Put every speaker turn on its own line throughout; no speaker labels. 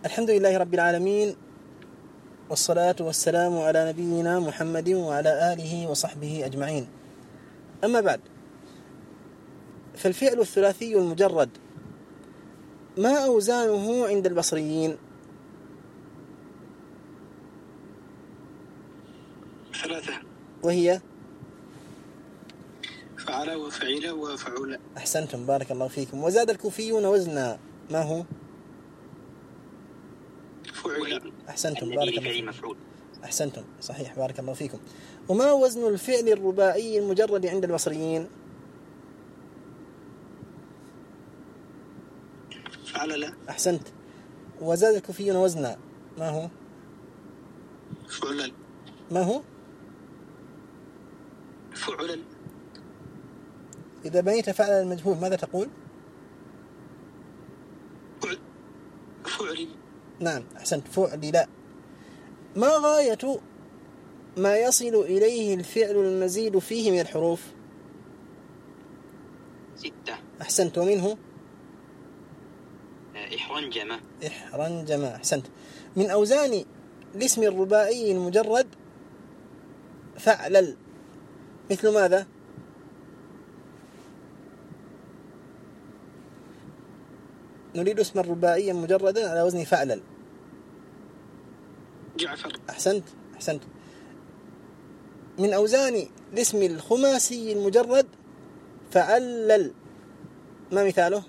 الحمد لله رب العالمين، والصلاة والسلام على نبينا محمد وعلى آله وصحبه أجمعين. أما بعد، فالفعل الثلاثي المجرد ما أوزانه عند البصريين؟
ثلاثة،
وهي
فعل وفعل وفعل.
أحسنتم، بارك الله فيكم. وزاد الكوفيون وزنا، ما هو؟
فعل.
أحسنتم، بارك الله فيكم. أحسنتم، صحيح، بارك الله فيكم. وما وزن الفعل الرباعي المجرد عند البصريين؟
فعل.
أحسنت. وزاد الكوفيون وزنا، ما هو؟
فعل.
ما هو؟
فعل.
إذا بنيت فعل المجهول ماذا تقول؟
فعل.
نعم، أحسنت، فعل. لا. ما غاية ما يصل إليه الفعل المزيد فيه من الحروف؟
6.
أحسنت. ومنه؟ إحرنجم. أحسنت. من أوزان الاسم الرباعي المجرد فعلل، مثل ماذا؟ نريد اسما رباعيا مجردا على وزن فعلل.
جعفر.
أحسنت. من أوزان الاسم الخماسي المجرد فعلل، ما مثاله؟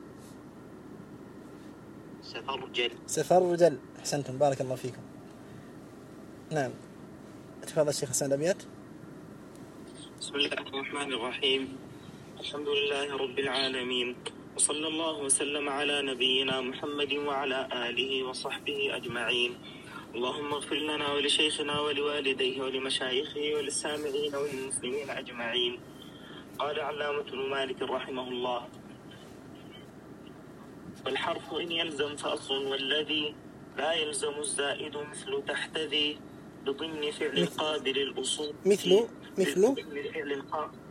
سفرجل. أحسنتم، بارك الله فيكم. نعم، تفضل الشيخ حسن الأبيات.
بسم الله الرحمن الرحيم. الحمد لله رب العالمين، وصلى الله وسلم على نبينا محمد وعلى آله وصحبه أجمعين. اللهم اغفر لنا ولشيخنا ولوالديه ولمشايخه وللسامعين والمسلمين أجمعين. قال علامة ابن مالك رحمه الله: والحرف إن يلزم فأصل، والذي لا يلزم الزائد مثل تحت ذي، بضمن فعل قابل الأصول.
مثل
فعل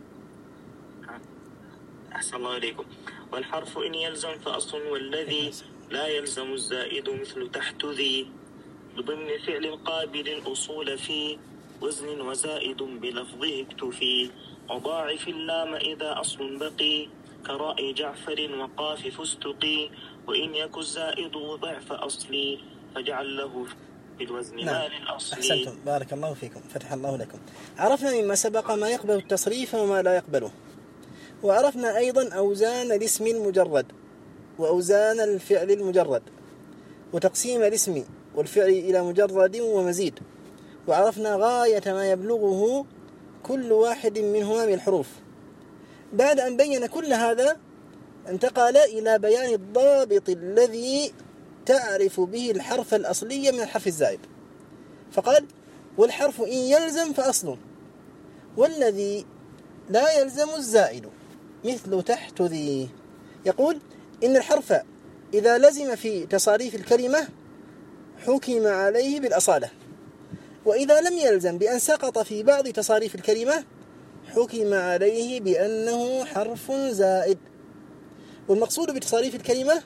أحسن الله إليكم. والحرف إن يلزم فأصل، والذي لا يلزم الزائد مثل تحت ذي، بضمن فعل قابل الأصول في وزن وزائد بلفظه اكتفي، وضاعف اللام إذا أصل بقي، كراء جعفر وقاف فستقي، وإن يك الزائد ضعف أصلي، فاجعل له في الوزن ما للأصل.
أحسنتم، بارك الله فيكم، فتح الله لكم. عرفنا مما سبق ما يقبل التصريف وما لا يقبله، وعرفنا أيضا أوزان الاسم المجرد وأوزان الفعل المجرد، وتقسيم الاسم والفعل إلى مجرد ومزيد، وعرفنا غاية ما يبلغه كل واحد منهما من الحروف. بعد أن بين كل هذا انتقل إلى بيان الضابط الذي تعرف به الحرف الأصلي من الحرف الزائد، فقال: والحرف إن يلزم فأصل، والذي لا يلزم الزائد مثل تحت ذي. يقول إن الحرف إذا لزم في تصاريف الكلمة حكم عليه بالأصالة، وإذا لم يلزم بأن سقط في بعض تصاريف الكلمة حكم عليه بأنه حرف زائد. والمقصود بتصاريف الكلمة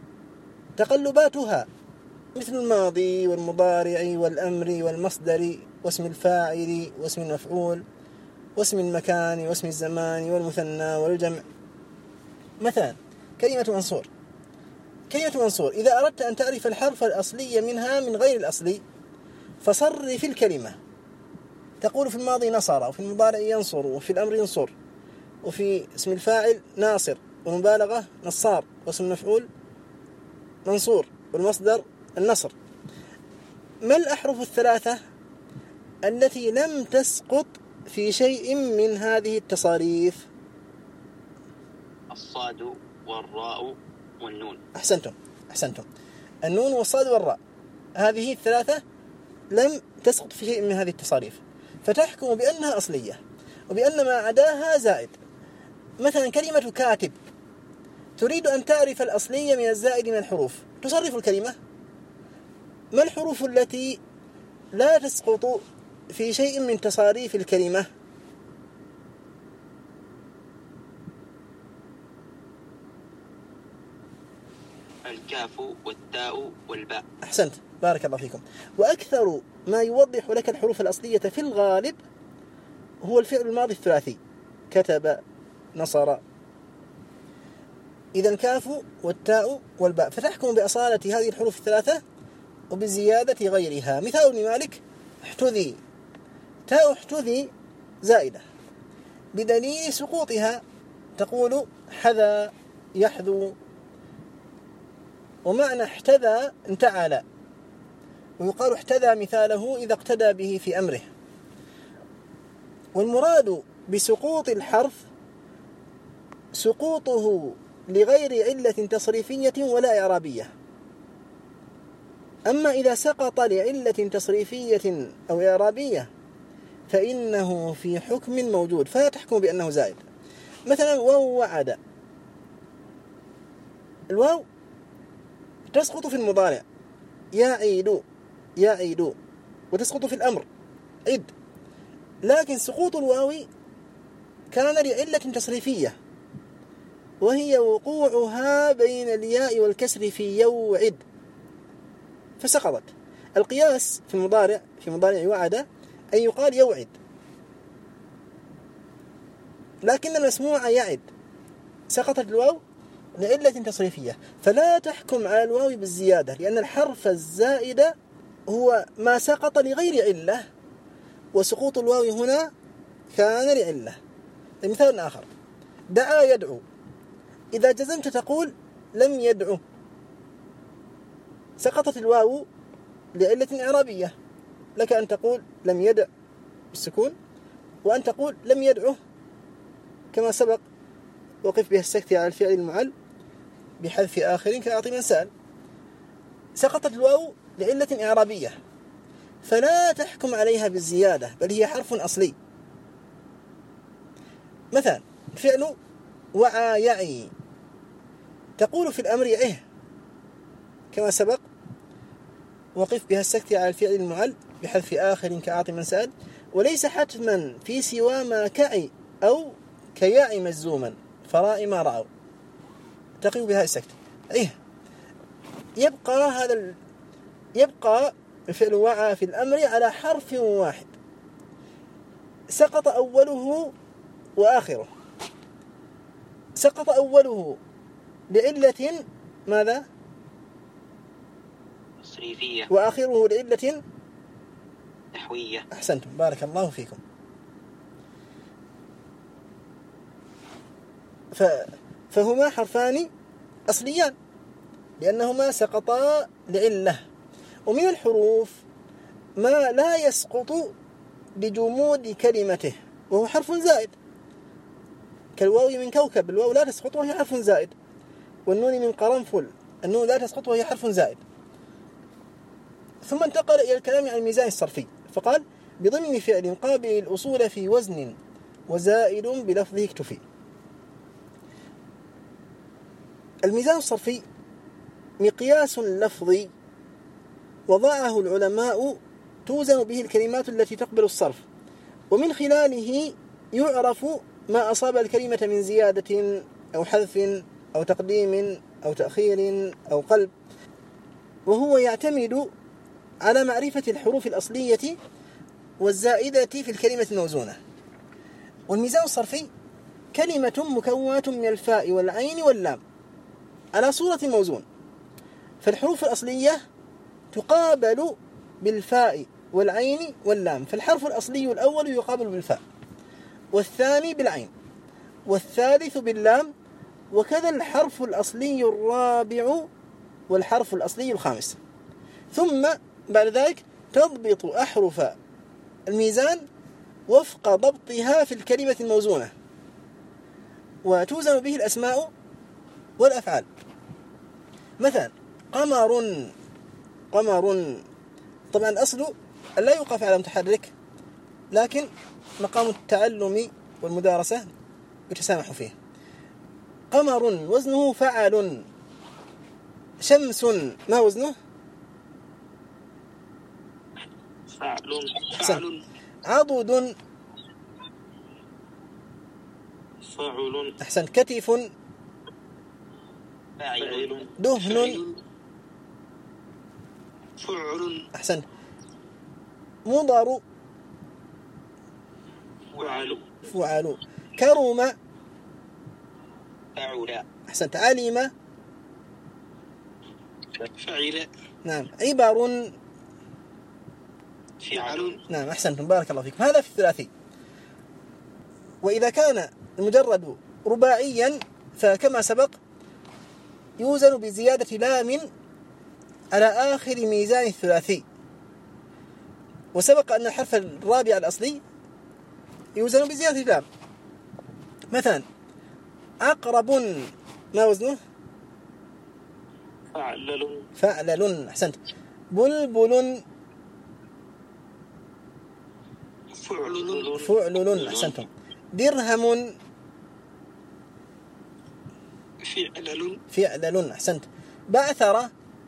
تقلباتها، مثل الماضي والمضارع والأمر والمصدر واسم الفاعل واسم المفعول واسم المكان واسم الزمان والمثنى والجمع. مثلا كلمة منصور إذا أردت أن تعرف الحرف الأصلي منها من غير الأصلي فصرف الكلمة، تقول في الماضي نصر، وفي المضارع ينصر، وفي الأمر ينصر، وفي اسم الفاعل ناصر، والمبالغة نصار، واسم المفعول منصور، والمصدر النصر. ما الأحرف الثلاثة التي لم تسقط في شيء من هذه التصاريف؟
الصاد والراء والنون.
أحسنتم. النون والصاد والراء، هذه الثلاثة لم تسقط في شيء من هذه التصاريف، فتحكم بأنها أصلية، وبأن ما عداها زائد. مثلا كلمة كاتب، تريد أن تعرف الأصلية من الزائد من الحروف، تصرف الكلمة. ما الحروف التي لا تسقط في شيء من تصاريف الكلمة؟
الكاف والتاء والباء.
أحسنت، بارك الله فيكم. وأكثر ما يوضح لك الحروف الأصلية في الغالب هو الفعل الماضي الثلاثي: كتب، نصر. إذا الكاف والتاء والباء، فتحكم بأصالة هذه الحروف الثلاثة وبزيادة غيرها. مثال ابن مالك: احتذي، تاء احتذي زائدة بدليل سقوطها، تقول حذا يحذو. ومعنى احتذى انتعل، ويقال احتذى مثاله إذا اقتدى به في أمره. والمراد بسقوط الحرف سقوطه لغير علة تصريفية ولا إعرابية. أما إذا سقط لعلة تصريفية أو إعرابية فإنه في حكم موجود فلا تحكم بأنه زائد. مثلا واو وعد، الواو تسقط في المضارع يعيد يعيد، وتسقط في الأمر عد، لكن سقوط الواو كان لعلة تصريفية وهي وقوعها بين الياء والكسر في يوعد فسقطت. القياس في المضارع، في مضارع وعد، أن يقال يوعد، لكن المسموع يعد، سقطت الواو لعلة تصريفية، فلا تحكم على الواو بالزيادة، لأن الحرف الزائد هو ما سقط لغير علة، وسقوط الواو هنا كان لعلة. مثال آخر: دعا يدعو، إذا جزمت تقول لم يدعو، سقطت الواو لعلة إعرابية، لك أن تقول لم يدع بالسكون، وأن تقول لم يدعه كما سبق: وقف بها السكت على الفعل المعل بحذف آخر كأعطي من سأل. سقطت الواو لعلة إعرابية، فلا تحكم عليها بالزيادة، بل هي حرف أصلي. مثلا فعل وعى يعي، تقول في الأمر يعيه كما سبق: وقف بها السكت على الفعل المعل بحذف آخر كأعطي من سأل. وليس حتما في سوى ما كعي أو كيعي مجزوما فرائي ما رأوا، تقيم بها السكت إيه. يبقى الفعل وعى في الأمر على حرف واحد سقط أوله وآخره. سقط أوله لعلة ماذا؟
تصريفية،
وآخره لعلة
نحوية.
أحسنتم، بارك الله فيكم. فهما حرفان أصليان لأنهما سقطا لعلة. ومن الحروف ما لا يسقط بجمود كلمته وهو حرف زائد، كالواو من كوكب، الواو لا تسقط وهي حرف زائد. والنون من قرنفل، النون لا تسقط وهي حرف زائد. ثم انتقل إلى الكلام عن الميزان الصرفي فقال: بضمن فعل قابل الأصول في وزن وزائد بلفظه اكتفي. الميزان الصرفي مقياس لفظي وضعه العلماء توزن به الكلمات التي تقبل الصرف، ومن خلاله يعرف ما أصاب الكلمة من زيادة أو حذف أو تقديم أو تأخير أو قلب، وهو يعتمد على معرفة الحروف الأصلية والزائدة في الكلمة الموزونة. والميزان الصرفي كلمة مكونة من الفاء والعين واللام على صورة موزون، فالحروف الأصلية تقابل بالفاء والعين واللام، فالحرف الأصلي الأول يقابل بالفاء، والثاني بالعين، والثالث باللام، وكذا الحرف الأصلي الرابع والحرف الأصلي الخامس. ثم بعد ذلك تضبط أحرف الميزان وفق ضبطها في الكلمة الموزونة، وتوزن به الأسماء والأفعال. مثلا قمر، قمر طبعا الأصل أن لا يوقف على متحرك، لكن مقام التعلم والمدارسة يتسامح فيه. قمر وزنه فعل. شمس ما وزنه؟
فعل.
عضد
فعل.
أحسن. كتف.
فاعل.
دهن.
فعل.
أحسنت. مضر.
فعل.
فعل. كرم.
فعل.
أحسنت. علم.
فعل.
نعم. عبر.
فعل.
نعم أحسنتم، بارك الله فيكم. هذا في الثلاثي. وإذا كان المجرد رباعيا فكما سبق يوزن بزيادة لام على آخر ميزان الثلاثي. وسبق أن الحرف الرابع الأصلي يوزن بزيادة لام. مثلا عقرب ما وزنه؟
فعلل.
فعلل. أحسنت. بلبل.
فعل.
فعلل. أحسنتم. درهم.
فعل.
فعلل. أحسنت. بعثرة.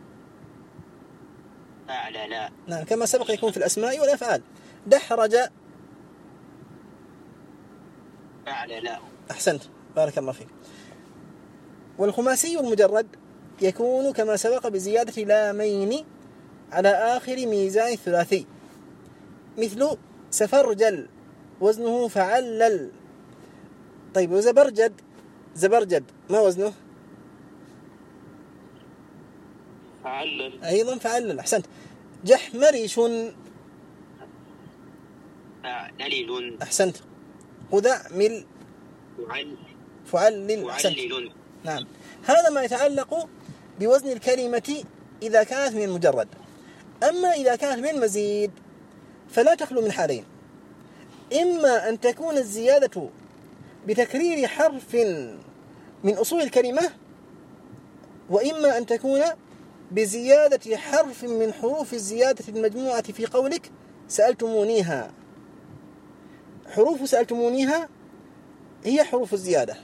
فعلل.
نعم كما سبق يكون في الأسماء والأفعال. دحرج.
فعلل.
أحسنت، بارك الله فيك. والخماسي المجرد يكون كما سبق بزيادة لامين على آخر ميزان الثلاثي، مثل سفرجل وزنه فعلل. طيب وزبرجد. زبرجد ما وزنه؟
فعلل.
أيضا فعلل. أحسنت. جحمرش.
فعلل.
أحسنت. قذعمل. فعلل. أحسنت.
فعلل.
نعم. هذا ما يتعلق بوزن الكلمة إذا كانت من المجرد. أما إذا كانت من المزيد فلا تخلو من حالين: إما أن تكون الزيادة بتكرير حرف من أصول الكلمة، وإما أن تكون بزيادة حرف من حروف الزيادة المجموعة في قولك سألتمونيها. حروف سألتمونيها هي حروف الزيادة.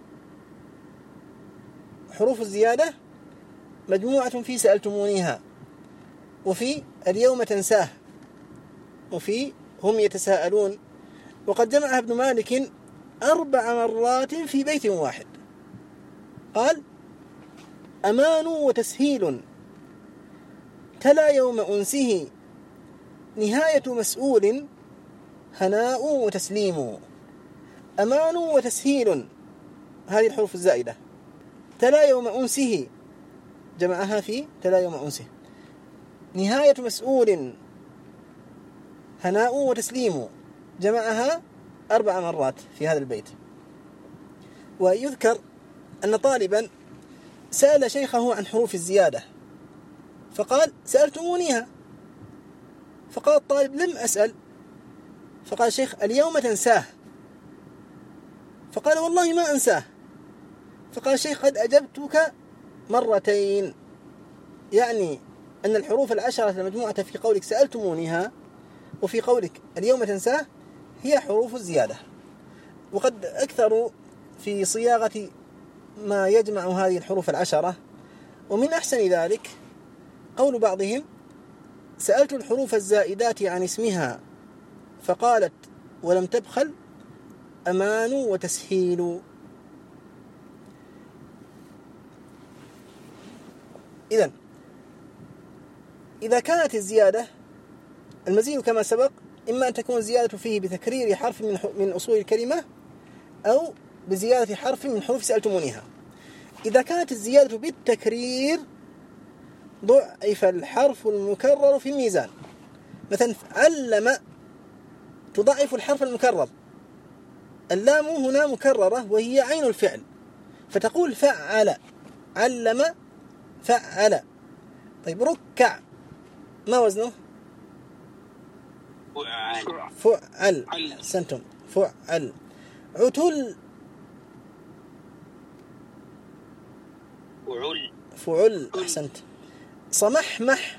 حروف الزيادة مجموعة في سألتمونيها، وفي اليوم تنساه، وفي هم يتساءلون. وقد جمعها ابن مالك 4 مرات في بيت واحد. قال: أمان وتسهيل تلا يوم أنسه نهاية مسؤول هناء وتسليم. أمان وتسهيل هذه الحروف الزائدة. تلا يوم أنسه جمعها في تلا يوم أنسه. نهاية مسؤول هناء وتسليم جمعها 4 مرات في هذا البيت. ويذكر أن طالبا سأل شيخه عن حروف الزيادة فقال: سألتمونيها. فقال الطالب: لم أسأل. فقال الشيخ: اليوم تنساه. فقال: والله ما أنساه. فقال الشيخ: قد أجبتك مرتين. يعني أن الحروف 10 المجموعة في قولك سألتمونيها وفي قولك اليوم تنساه هي حروف الزيادة. وقد أكثروا في صياغة ما يجمع هذه الحروف 10. ومن أحسن ذلك قول بعضهم: سألت الحروف الزائدات عن اسمها فقالت ولم تبخل أمان وتسهيل. إذا كانت الزيادة المزيد كما سبق إما أن تكون زيادة فيه بتكرير حرف من أصول الكلمة أو بزيادة حرف من حروف سألتمونيها. إذا كانت الزيادة بالتكرير ضعف الحرف المكرر في الميزان. مثلا علم تضعف الحرف المكرر. اللام هنا مكررة وهي عين الفعل، فتقول فعل. علم فعل. طيب ركع ما وزنه؟ فعل. أحسنتم، فعل. عتل فعل. أحسنت. صمحمح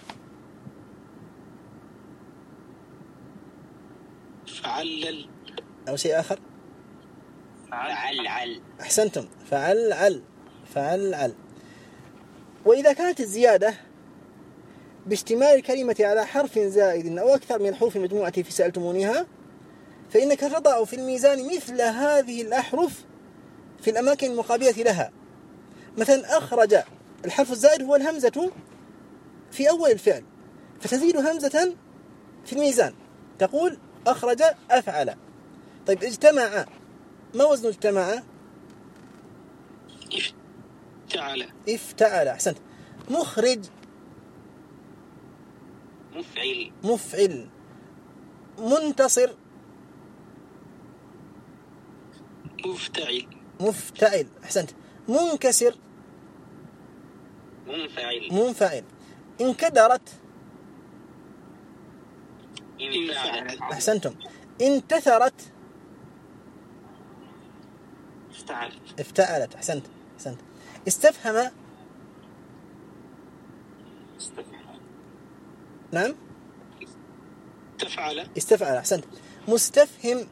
فعلل.
أو شيء آخر؟
فعلعل.
أحسنتم، فعلعل. فعلعل. وإذا كانت الزيادة باشتمال الكلمة على حرف زائد أو أكثر من الحروف المجموعة في سألتمونيها فإنك تضع في الميزان مثل هذه الأحرف في الأماكن المقابلة لها. مثلا أخرج، الحرف الزائد هو الهمزة في أول الفعل، فتزيد همزة في الميزان، تقول أخرج أفعل. طيب اجتمع، ما وزن اجتمع؟
افتعل.
افتعل، أحسنت. مخرج،
مفعل.
مفعل. منتصر،
مفتعل.
مفتعل، أحسنت. منكسر،
منفعل.
منفعل. انكدرت،
انفعل.
أحسنتم. انتثرت،
افتعلت.
افتعلت، أحسنت، أحسنت. استفهم،
استفعل.
نعم،
تفعل.
استفعل، أحسنت. مستفهم،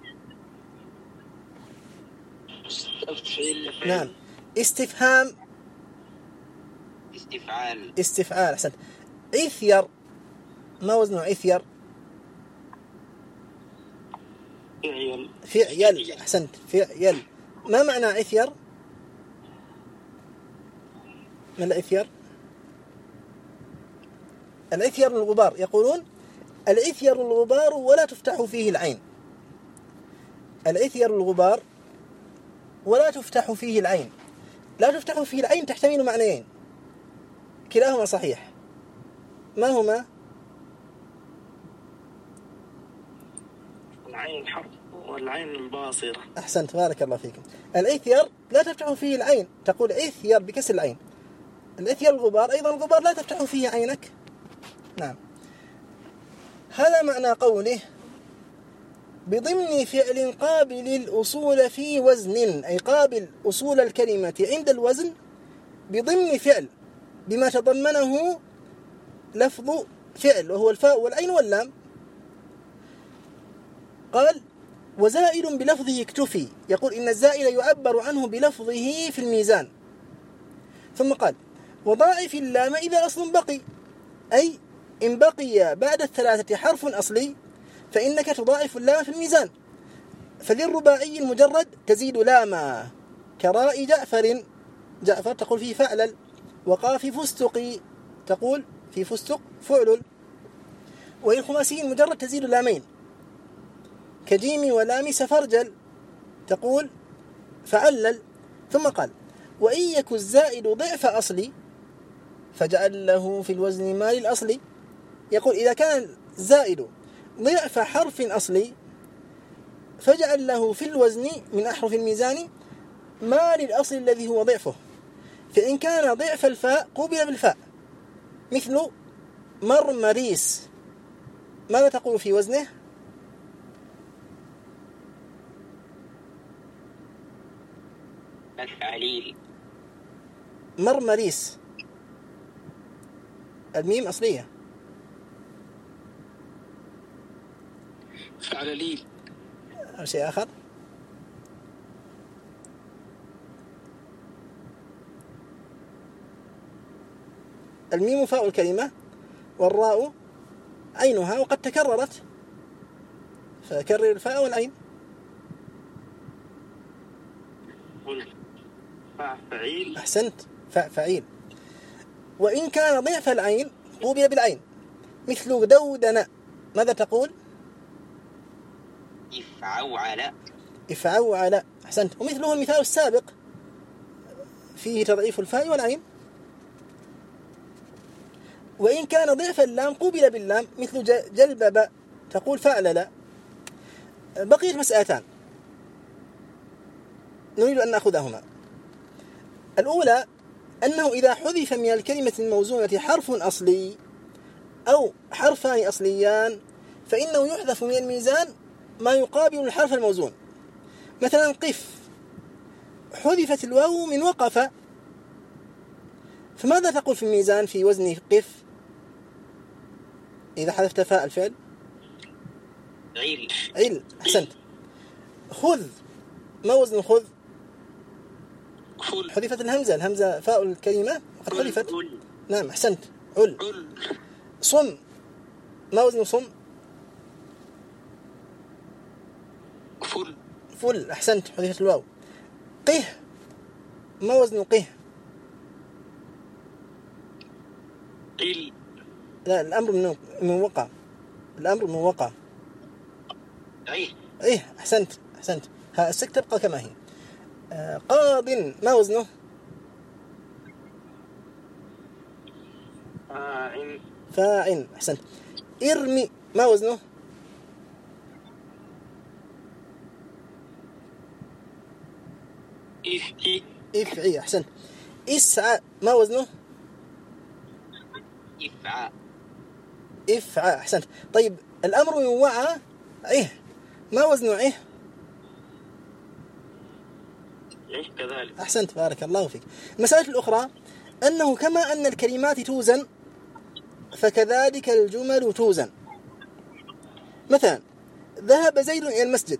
مستفعل.
نعم. استفهام،
استفعال.
استفعال، أحسنت. عثير، ما وزن عثير؟
فعل.
فعيل، أحسنت، فعيل. ما معنى عثير؟ ما العثير؟ العثير الغبار، يقولون العثير الغبار ولا تفتح فيه العين. العثير الغبار ولا تفتح فيه العين. لا تفتح فيه العين تحتمل معنيين، كلاهما صحيح. ما هما؟
العين الحرف والعين الباصرة.
أحسنت، بارك الله فيكم. العثير لا تفتح فيه العين، تقول عثير بكسر العين. العثير الغبار أيضا، الغبار لا تفتح فيه عينك. نعم. هذا معنى قوله بضمن فعل قابل الأصول في وزن، أي قابل أصول الكلمة عند الوزن بضمن فعل بما تضمنه لفظ فعل، وهو الفاء والعين واللام. قال وزائد بلفظه اكتفي، يقول إن الزائد يعبر عنه بلفظه في الميزان. ثم قال وضاعف اللام إذا أصل بقي، أي إن بقي بعد الثلاثة حرف أصلي فإنك تضاعف اللام في الميزان. فللرباعي المجرد تزيد لاما كراء جعفر، جعفر تقول فيه فعلل. وقاف فستقي تقول في فستق فعلل. وللخماسي المجرد تزيد لامين كجيم ولام سفرجل تقول فعلل. ثم قال وإن يك الزائد ضعف أصلي فجعل له في الوزن ما للأصل، يقول إذا كان الزائد ضعف حرف أصلي فجعل له في الوزن من أحرف الميزان ما للأصل الذي هو ضعفه. فإن كان ضعف الفاء قوبل بالفاء، مثل مرمريس، ماذا تقول في وزنه؟
مفعليل.
مرمريس، الميم أصلية.
فعلليل.
أو شيء آخر؟ الميم فاء الكلمة والراء عينها، وقد تكررت فكرر الفاء والعين.
فعيل.
أحسنت، فعيل. وإن كان ضعف العين قوبل بالعين، مثل دودن، ماذا تقول؟
إفعوعل.
إفعوعل، أحسنت. ومثله المثال السابق فيه تضعيف الفاء والعين. وإن كان ضعف اللام قوبل باللام، مثل جلبب تقول فعلل. بقيت مسألتان نريد أن نأخذهما. الأولى أنه إذا حذف من الكلمة الموزونة حرف أصلي أو حرفان أصليان فإنه يحذف من الميزان ما يقابل الحرف الموزون. مثلا قف، حذفت الواو من وقف، فماذا تقول في الميزان في وزن قف إذا حذفت فاء الفعل؟
عيل.
عيل، أحسنت. خذ، ما وزن خذ؟
فل.
حذفت الهمزة فاء الكلمة وقد حذفت.
عل.
نعم، أحسنت، عل.
عل.
صم، ما وزن صم؟
فل.
فل، أحسنت، حذفت الواو. قه، ما وزن قه؟
قل.
لا، الأمر من وقع. الأمر من وقع. إيه أحسنت. ها السك تبقى كما هي. قاض ما وزنه؟ فاعل. أحسنت. ارمي ما وزنه؟ افعي. أحسنت. اسعى ما وزنه؟ افعى. أحسنت. طيب الأمر من وعى ما وزنه؟
كذلك.
أحسنت، بارك الله فيك. المسألة الأخرى أنه كما أن الكلمات توزن فكذلك الجمل توزن. مثلا ذهب زيد إلى المسجد.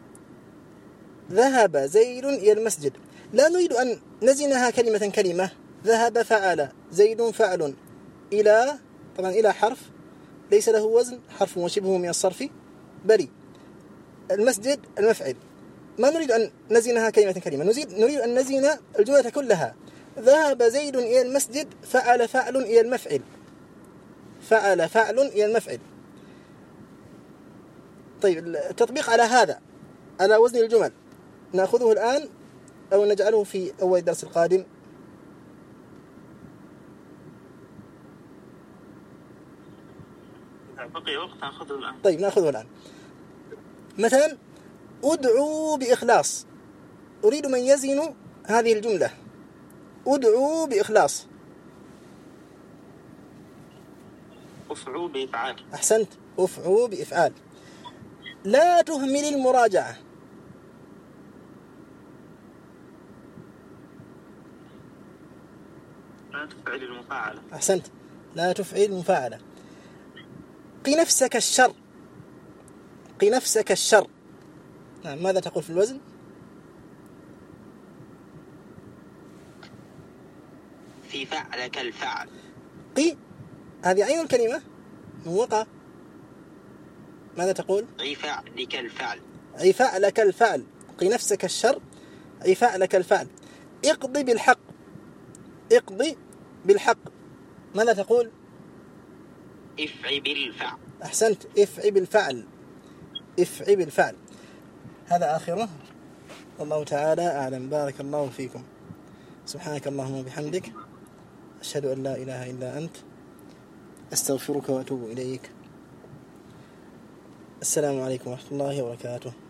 ذهب زيد إلى المسجد، لا نريد أن نزنها كلمة. ذهب فعل، زيد فعل، إلى طبعا إلى حرف ليس له وزن، حرف وشبهه من الصرف بري. المسجد المفعل، ما نريد أن نزنها كلمة. نريد أن نزن الجملة كلها. ذهب زيد إلى المسجد، فعل فعل إلى المفعل، فعل فعل إلى المفعل. طيب التطبيق على هذا على وزن الجمل نأخذه الآن أو نجعله في أول درس القادم؟
بقي وقت نأخذه الآن.
طيب نأخذه الآن. مثلا أدعو بإخلاص، أريد من يزن هذه الجملة. أدعو بإخلاص.
أفعوا بإفعال.
أحسنت، أفعوا بإفعال. لا تهمل المراجعة.
لا تفعل المفاعلة.
أحسنت، لا تفعل المفاعلة. قي نفسك الشر. قي نفسك الشر. نعم، ماذا تقول في الوزن؟
في فعلك الفعل.
قي هذه عين الكلمة من وقع. ماذا تقول؟
عفعلك الفعل.
عفعلك الفعل. قي نفسك الشر، عفعلك الفعل. اقضي بالحق. اقضي بالحق. ماذا تقول؟
افعي بالفعل.
أحسنت، افعي بالفعل. افعي بالفعل. هذا آخره، والله تعالى أعلم. بارك الله فيكم. سبحانك اللهم وبحمدك، أشهد أن لا إله إلا أنت، أستغفرك وأتوب إليك. السلام عليكم ورحمة الله وبركاته.